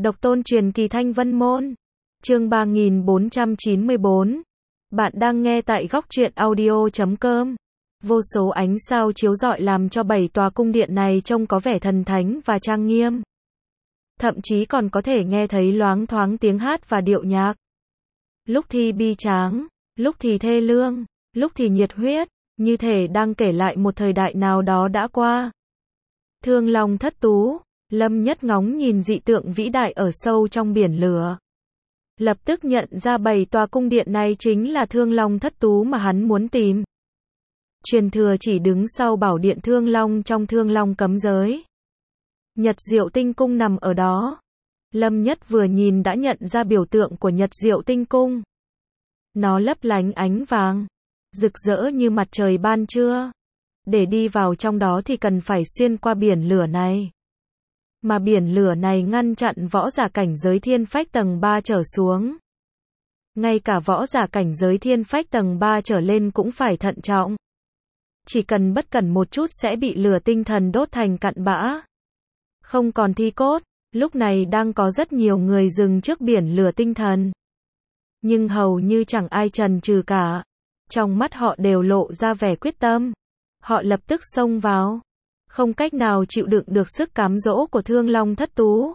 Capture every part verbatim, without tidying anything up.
Độc tôn truyền kỳ Thanh Vân Môn. Chương ba nghìn bốn trăm chín mươi bốn. Bạn đang nghe tại góc truyện audio chấm com. Vô số ánh sao chiếu rọi làm cho bảy tòa cung điện này trông có vẻ thần thánh và trang nghiêm. Thậm chí còn có thể nghe thấy loáng thoáng tiếng hát và điệu nhạc. Lúc thì bi tráng, lúc thì thê lương, lúc thì nhiệt huyết, như thể đang kể lại một thời đại nào đó đã qua. Thương Long Thất Tú, Lâm Nhất ngóng nhìn dị tượng vĩ đại ở sâu trong biển lửa. Lập tức nhận ra bảy tòa cung điện này chính là Thương Long Thất Tú mà hắn muốn tìm. Truyền thừa chỉ đứng sau bảo điện Thương Long trong Thương Long cấm giới. Nhật Diệu Tinh Cung nằm ở đó. Lâm Nhất vừa nhìn đã nhận ra biểu tượng của Nhật Diệu Tinh Cung. Nó lấp lánh ánh vàng, rực rỡ như mặt trời ban trưa. Để đi vào trong đó thì cần phải xuyên qua biển lửa này. Mà biển lửa này ngăn chặn võ giả cảnh giới thiên phách tầng ba trở xuống. Ngay cả võ giả cảnh giới thiên phách tầng ba trở lên cũng phải thận trọng. Chỉ cần bất cẩn một chút sẽ bị lửa tinh thần đốt thành cặn bã. Không còn thi cốt, lúc này đang có rất nhiều người dừng trước biển lửa tinh thần. Nhưng hầu như chẳng ai chần chừ cả. Trong mắt họ đều lộ ra vẻ quyết tâm. Họ lập tức xông vào. Không cách nào chịu đựng được sức cám dỗ của Thương Long Thất Tú.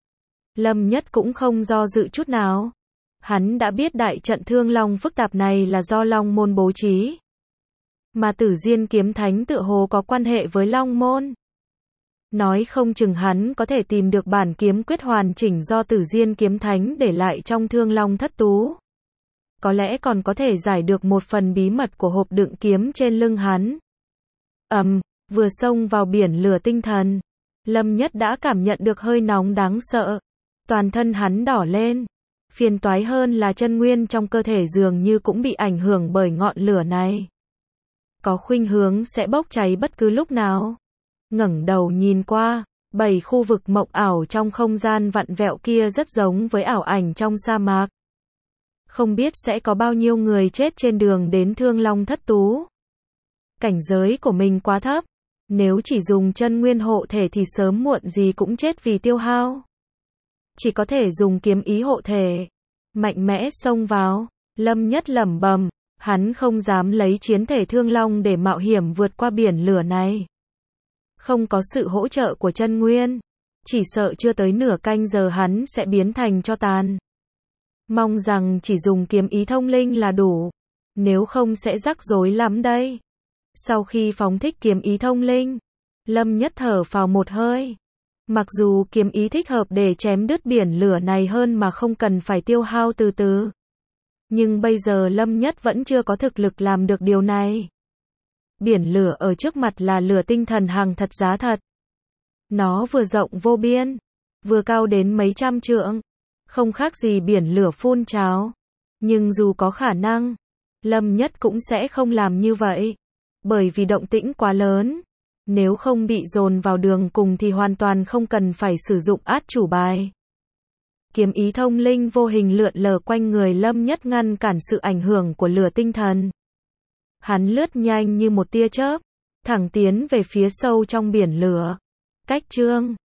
Lâm Nhất cũng không do dự chút nào. Hắn đã biết đại trận Thương Long phức tạp này là do Long Môn bố trí. Mà Tử Diên Kiếm Thánh tựa hồ có quan hệ với Long Môn. Nói không chừng hắn có thể tìm được bản kiếm quyết hoàn chỉnh do Tử Diên Kiếm Thánh để lại trong Thương Long Thất Tú. Có lẽ còn có thể giải được một phần bí mật của hộp đựng kiếm trên lưng hắn. Ầm, um, vừa xông vào biển lửa tinh thần, Lâm Nhất đã cảm nhận được hơi nóng đáng sợ. Toàn thân hắn đỏ lên. Phiền toái hơn là chân nguyên trong cơ thể dường như cũng bị ảnh hưởng bởi ngọn lửa này. Có khuynh hướng sẽ bốc cháy bất cứ lúc nào. Ngẩng đầu nhìn qua, bảy khu vực mộng ảo trong không gian vặn vẹo kia rất giống với ảo ảnh trong sa mạc. Không biết sẽ có bao nhiêu người chết trên đường đến Thương Long Thất Tú. Cảnh giới của mình quá thấp. Nếu chỉ dùng chân nguyên hộ thể thì sớm muộn gì cũng chết vì tiêu hao. Chỉ có thể dùng kiếm ý hộ thể. Mạnh mẽ xông vào. Lâm Nhất lẩm bẩm, hắn không dám lấy chiến thể Thương Long để mạo hiểm vượt qua biển lửa này. Không có sự hỗ trợ của chân nguyên, chỉ sợ chưa tới nửa canh giờ hắn sẽ biến thành tro tàn. Mong rằng chỉ dùng kiếm ý thông linh là đủ. Nếu không sẽ rắc rối lắm đây. Sau khi phóng thích kiếm ý thông linh, Lâm Nhất thở phào một hơi. Mặc dù kiếm ý thích hợp để chém đứt biển lửa này hơn mà không cần phải tiêu hao từ từ. Nhưng bây giờ Lâm Nhất vẫn chưa có thực lực làm được điều này. Biển lửa ở trước mặt là lửa tinh thần hàng thật giá thật. Nó vừa rộng vô biên, vừa cao đến mấy trăm trượng. Không khác gì biển lửa phun trào. Nhưng dù có khả năng, Lâm Nhất cũng sẽ không làm như vậy. Bởi vì động tĩnh quá lớn. Nếu không bị dồn vào đường cùng thì hoàn toàn không cần phải sử dụng át chủ bài. Kiếm ý thông linh vô hình lượn lờ quanh người Lâm Nhất ngăn cản sự ảnh hưởng của lửa tinh thần. Hắn lướt nhanh như một tia chớp, thẳng tiến về phía sâu trong biển lửa. Cách chương